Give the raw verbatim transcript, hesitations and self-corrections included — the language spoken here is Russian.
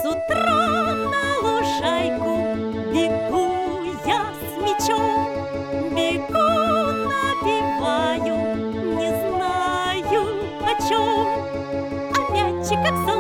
С утра на лужайку бегу я с мячом, бегу, напеваю, не знаю о чем, а мячик как сон.